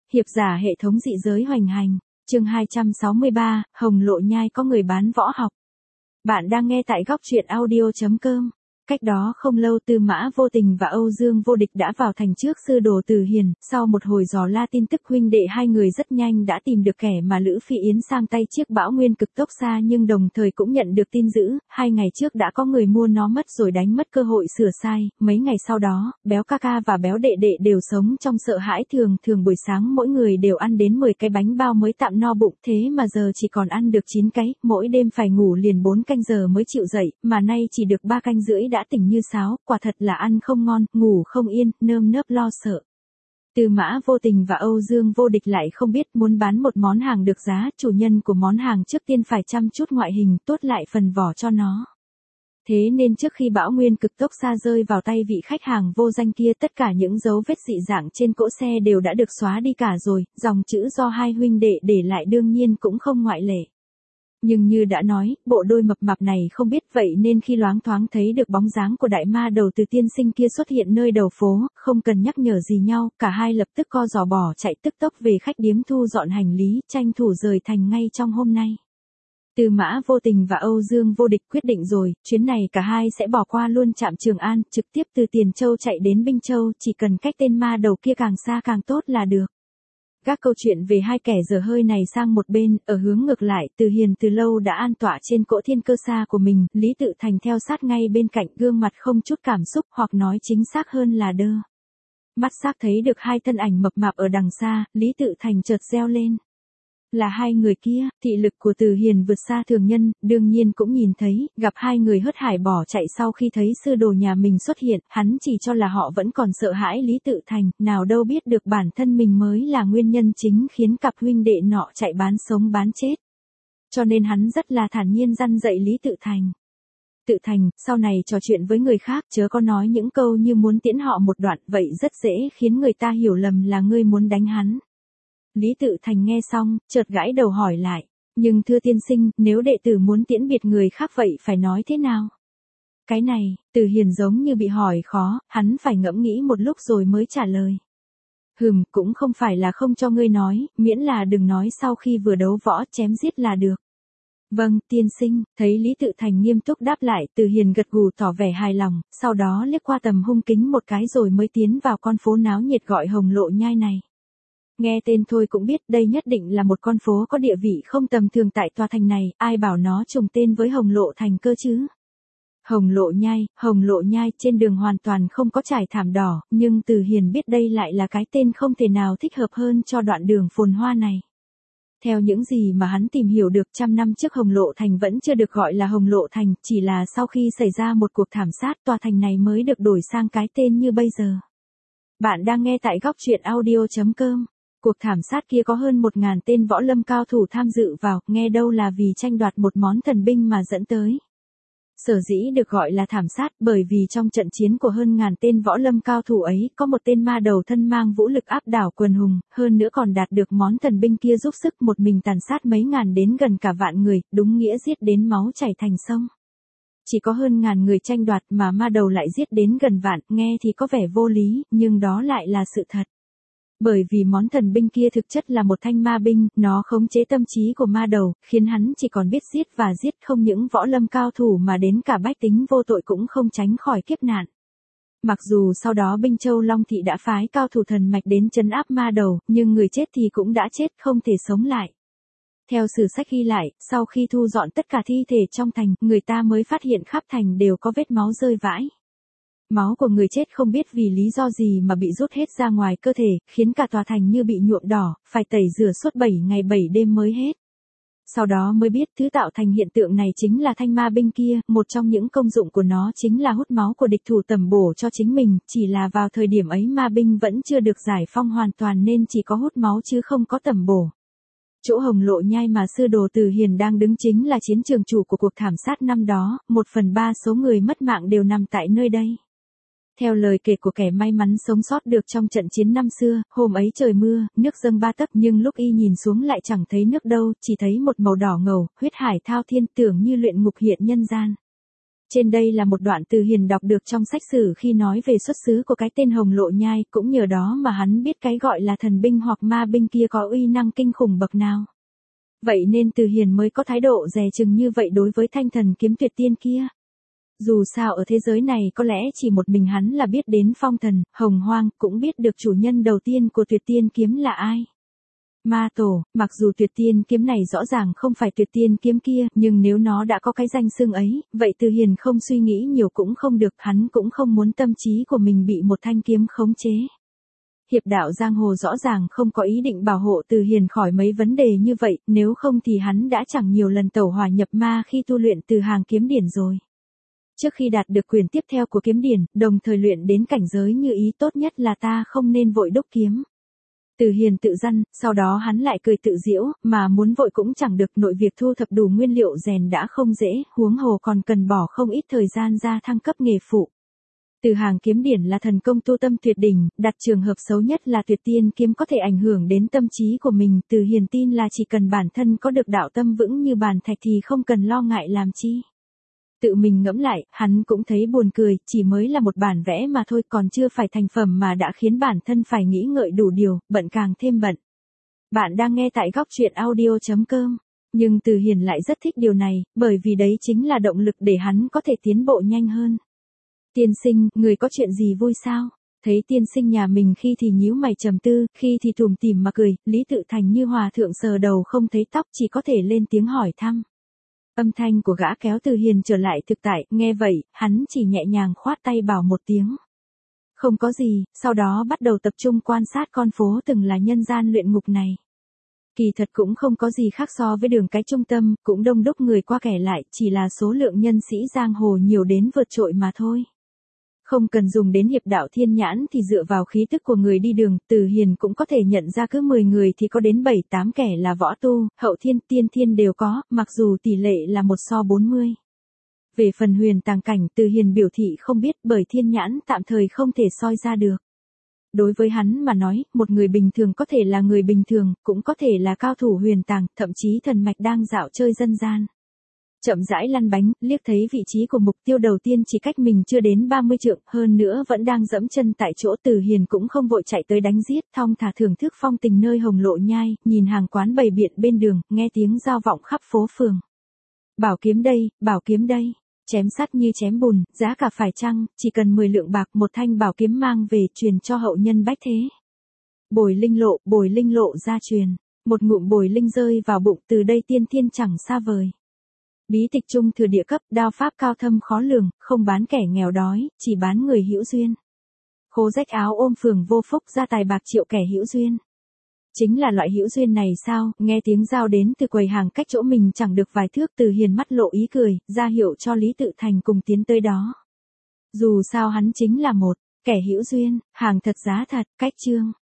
Hiệp giả hệ thống dị giới hoành hành, chương 263, Hồng Lộ Nhai có người bán võ học. Bạn đang nghe tại góc truyện audio.com. Cách đó không lâu Tư Mã Vô Tình và Âu Dương Vô Địch đã vào thành trước sư đồ Từ Hiền, sau một hồi dò la tin tức huynh đệ hai người rất nhanh đã tìm được kẻ mà Lữ Phi Yến sang tay chiếc Bão Nguyên Cực Tốc Xa, nhưng đồng thời cũng nhận được tin dữ, 2 ngày trước đã có người mua nó mất rồi đánh mất cơ hội sửa sai, mấy ngày sau đó, Béo ca ca và Béo đệ đệ đều sống trong sợ hãi, thường buổi sáng mỗi người đều ăn đến 10 cái bánh bao mới tạm no bụng, thế mà giờ chỉ còn ăn được 9 cái, mỗi đêm phải ngủ liền 4 canh giờ mới chịu dậy, mà nay chỉ được 3 canh rưỡi đã tỉnh như sáo, quả thật là ăn không ngon, ngủ không yên, nơm nớp lo sợ. Tư Mã Vô Tình và Âu Dương Vô Địch lại không biết muốn bán một món hàng được giá, chủ nhân của món hàng trước tiên phải chăm chút ngoại hình, tốt lại phần vỏ cho nó. Thế nên trước khi Bão Nguyên Cực Tốc Xa rơi vào tay vị khách hàng vô danh kia, tất cả những dấu vết dị dạng trên cỗ xe đều đã được xóa đi cả rồi, dòng chữ do hai huynh đệ để lại đương nhiên cũng không ngoại lệ. Nhưng như đã nói, bộ đôi mập mạp này không biết, vậy nên khi loáng thoáng thấy được bóng dáng của đại ma đầu Từ tiên sinh kia xuất hiện nơi đầu phố, không cần nhắc nhở gì nhau, cả hai lập tức co giò bỏ chạy tức tốc về khách điếm thu dọn hành lý, tranh thủ rời thành ngay trong hôm nay. Tư Mã Vô Tình và Âu Dương Vô Địch quyết định rồi, chuyến này cả hai sẽ bỏ qua luôn trạm Trường An, trực tiếp từ Tiền Châu chạy đến Binh Châu, chỉ cần cách tên ma đầu kia càng xa càng tốt là được. Các câu chuyện về hai kẻ dở hơi này sang một bên, ở hướng ngược lại, Từ Hiền từ lâu đã an tọa trên cỗ thiên cơ xa của mình, Lý Tự Thành theo sát ngay bên cạnh, gương mặt không chút cảm xúc, hoặc nói chính xác hơn là đơ. Mắt xác thấy được hai thân ảnh mập mạp ở đằng xa, Lý Tự Thành chợt reo lên. Là hai người kia, thị lực của Từ Hiền vượt xa thường nhân, đương nhiên cũng nhìn thấy, gặp hai người hớt hải bỏ chạy sau khi thấy sư đồ nhà mình xuất hiện, hắn chỉ cho là họ vẫn còn sợ hãi Lý Tự Thành, nào đâu biết được bản thân mình mới là nguyên nhân chính khiến cặp huynh đệ nọ chạy bán sống bán chết. Cho nên hắn rất là thản nhiên răn dạy Lý Tự Thành. Tự Thành, sau này trò chuyện với người khác chớ có nói những câu như muốn tiễn họ một đoạn, vậy rất dễ khiến người ta hiểu lầm là ngươi muốn đánh hắn. Lý Tự Thành nghe xong, chợt gãi đầu hỏi lại, nhưng thưa tiên sinh, nếu đệ tử muốn tiễn biệt người khác vậy phải nói thế nào? Cái này, Từ Hiền giống như bị hỏi khó, hắn phải ngẫm nghĩ một lúc rồi mới trả lời. Cũng không phải là không cho ngươi nói, miễn là đừng nói sau khi vừa đấu võ chém giết là được. Vâng, tiên sinh, thấy Lý Tự Thành nghiêm túc đáp lại, Từ Hiền gật gù tỏ vẻ hài lòng, sau đó liếc qua tầm hung kính một cái rồi mới tiến vào con phố náo nhiệt gọi Hồng Lộ Nhai này. Nghe tên thôi cũng biết đây nhất định là một con phố có địa vị không tầm thường tại tòa thành này, ai bảo nó trùng tên với Hồng Lộ Thành cơ chứ. Hồng Lộ Nhai, trên đường hoàn toàn không có trải thảm đỏ, nhưng Từ Hiền biết đây lại là cái tên không thể nào thích hợp hơn cho đoạn đường phồn hoa này. Theo những gì mà hắn tìm hiểu được, 100 năm trước Hồng Lộ Thành vẫn chưa được gọi là Hồng Lộ Thành, chỉ là sau khi xảy ra một cuộc thảm sát, tòa thành này mới được đổi sang cái tên như bây giờ. Bạn đang nghe tại góc truyện audio.com. Cuộc thảm sát kia có hơn 1.000 tên võ lâm cao thủ tham dự vào, nghe đâu là vì tranh đoạt một món thần binh mà dẫn tới. Sở dĩ được gọi là thảm sát bởi vì trong trận chiến của hơn ngàn tên võ lâm cao thủ ấy, có một tên ma đầu thân mang vũ lực áp đảo quần hùng, hơn nữa còn đạt được món thần binh kia giúp sức một mình tàn sát mấy ngàn đến gần cả vạn người, đúng nghĩa giết đến máu chảy thành sông. Chỉ có hơn ngàn người tranh đoạt mà ma đầu lại giết đến gần vạn, nghe thì có vẻ vô lý, nhưng đó lại là sự thật. Bởi vì món thần binh kia thực chất là một thanh ma binh, nó khống chế tâm trí của ma đầu, khiến hắn chỉ còn biết giết và giết, không những võ lâm cao thủ mà đến cả bách tính vô tội cũng không tránh khỏi kiếp nạn. Mặc dù sau đó Binh Châu Long Thị đã phái cao thủ thần mạch đến trấn áp ma đầu, nhưng người chết thì cũng đã chết, không thể sống lại. Theo sử sách ghi lại, sau khi thu dọn tất cả thi thể trong thành, người ta mới phát hiện khắp thành đều có vết máu rơi vãi. Máu của người chết không biết vì lý do gì mà bị rút hết ra ngoài cơ thể, khiến cả tòa thành như bị nhuộm đỏ, phải tẩy rửa suốt 7 ngày 7 đêm mới hết. Sau đó mới biết thứ tạo thành hiện tượng này chính là thanh ma binh kia, một trong những công dụng của nó chính là hút máu của địch thủ tẩm bổ cho chính mình, chỉ là vào thời điểm ấy ma binh vẫn chưa được giải phong hoàn toàn nên chỉ có hút máu chứ không có tẩm bổ. Chỗ Hồng Lộ Nhai mà sư đồ Từ Hiền đang đứng chính là chiến trường chủ của cuộc thảm sát năm đó, 1/3 số người mất mạng đều nằm tại nơi đây. Theo lời kể của kẻ may mắn sống sót được trong trận chiến năm xưa, hôm ấy trời mưa, nước dâng 3 tấc nhưng lúc y nhìn xuống lại chẳng thấy nước đâu, chỉ thấy một màu đỏ ngầu, huyết hải thao thiên tưởng như luyện ngục hiện nhân gian. Trên đây là một đoạn Từ Hiền đọc được trong sách sử khi nói về xuất xứ của cái tên Hồng Lộ Nhai, cũng nhờ đó mà hắn biết cái gọi là thần binh hoặc ma binh kia có uy năng kinh khủng bậc nào. Vậy nên Từ Hiền mới có thái độ dè chừng như vậy đối với thanh thần kiếm tuyệt tiên kia. Dù sao ở thế giới này có lẽ chỉ một mình hắn là biết đến phong thần, hồng hoang, cũng biết được chủ nhân đầu tiên của tuyệt tiên kiếm là ai. Ma tổ, mặc dù tuyệt tiên kiếm này rõ ràng không phải tuyệt tiên kiếm kia, nhưng nếu nó đã có cái danh xưng ấy, vậy Từ Hiền không suy nghĩ nhiều cũng không được, hắn cũng không muốn tâm trí của mình bị một thanh kiếm khống chế. Hiệp đạo giang hồ rõ ràng không có ý định bảo hộ Từ Hiền khỏi mấy vấn đề như vậy, nếu không thì hắn đã chẳng nhiều lần tẩu hỏa nhập ma khi tu luyện từ hàng kiếm điển rồi. Trước khi đạt được quyền tiếp theo của kiếm điển, đồng thời luyện đến cảnh giới như ý, tốt nhất là ta không nên vội đúc kiếm. Từ Hiền tự dặn, sau đó hắn lại cười tự giễu, mà muốn vội cũng chẳng được, nội việc thu thập đủ nguyên liệu rèn đã không dễ, huống hồ còn cần bỏ không ít thời gian ra thăng cấp nghề phụ. Từ hàng kiếm điển là thần công tu tâm tuyệt đỉnh, đặt trường hợp xấu nhất là tuyệt tiên kiếm có thể ảnh hưởng đến tâm trí của mình, Từ Hiền tin là chỉ cần bản thân có được đạo tâm vững như bàn thạch thì không cần lo ngại làm chi. Tự mình ngẫm lại, hắn cũng thấy buồn cười, chỉ mới là một bản vẽ mà thôi, còn chưa phải thành phẩm mà đã khiến bản thân phải nghĩ ngợi đủ điều, bận càng thêm bận. Bạn đang nghe tại góc truyện audio.com, nhưng Từ Hiền lại rất thích điều này, bởi vì đấy chính là động lực để hắn có thể tiến bộ nhanh hơn. Tiên sinh, người có chuyện gì vui sao? Thấy tiên sinh nhà mình khi thì nhíu mày trầm tư, khi thì tủm tỉm mà cười, Lý Tự Thành như hòa thượng sờ đầu không thấy tóc, chỉ có thể lên tiếng hỏi thăm. Âm thanh của gã kéo Từ Hiền trở lại thực tại, nghe vậy, hắn chỉ nhẹ nhàng khoát tay bảo một tiếng. Không có gì, sau đó bắt đầu tập trung quan sát con phố từng là nhân gian luyện ngục này. Kỳ thật cũng không có gì khác so với đường cái trung tâm, cũng đông đúc người qua kẻ lại, chỉ là số lượng nhân sĩ giang hồ nhiều đến vượt trội mà thôi. Không cần dùng đến hiệp đạo thiên nhãn thì dựa vào khí tức của người đi đường, Từ Hiền cũng có thể nhận ra cứ 10 người thì có đến 7-8 kẻ là võ tu, hậu thiên, tiên thiên đều có, mặc dù tỷ lệ là 1:40. Về phần huyền tàng cảnh, Từ Hiền biểu thị không biết, bởi thiên nhãn tạm thời không thể soi ra được. Đối với hắn mà nói, một người bình thường có thể là người bình thường, cũng có thể là cao thủ huyền tàng, thậm chí thần mạch đang dạo chơi dân gian. Chậm rãi lăn bánh, liếc thấy vị trí của mục tiêu đầu tiên chỉ cách mình chưa đến 30 trượng, hơn nữa vẫn đang dẫm chân tại chỗ, Từ Hiền cũng không vội chạy tới đánh giết, thong thả thưởng thức phong tình nơi Hồng Lộ Nhai, nhìn hàng quán bày biện bên đường, nghe tiếng giao vọng khắp phố phường. Bảo kiếm đây, chém sắt như chém bùn, giá cả phải chăng, chỉ cần 10 lượng bạc một thanh bảo kiếm mang về truyền cho hậu nhân bách thế. Bồi linh lộ gia truyền, một ngụm bồi linh rơi vào bụng, từ đây tiên thiên chẳng xa vời. Bí tịch trung thừa địa cấp, đao pháp cao thâm khó lường, không bán kẻ nghèo đói, chỉ bán người hữu duyên. Khố rách áo ôm phường vô phúc, gia tài bạc triệu kẻ hữu duyên. Chính là loại hữu duyên này sao? Nghe tiếng giao đến từ quầy hàng cách chỗ mình chẳng được vài thước, Từ Hiền mắt lộ ý cười, ra hiệu cho Lý Tự Thành cùng tiến tới đó. Dù sao hắn chính là một kẻ hữu duyên, hàng thật giá thật, cách chương.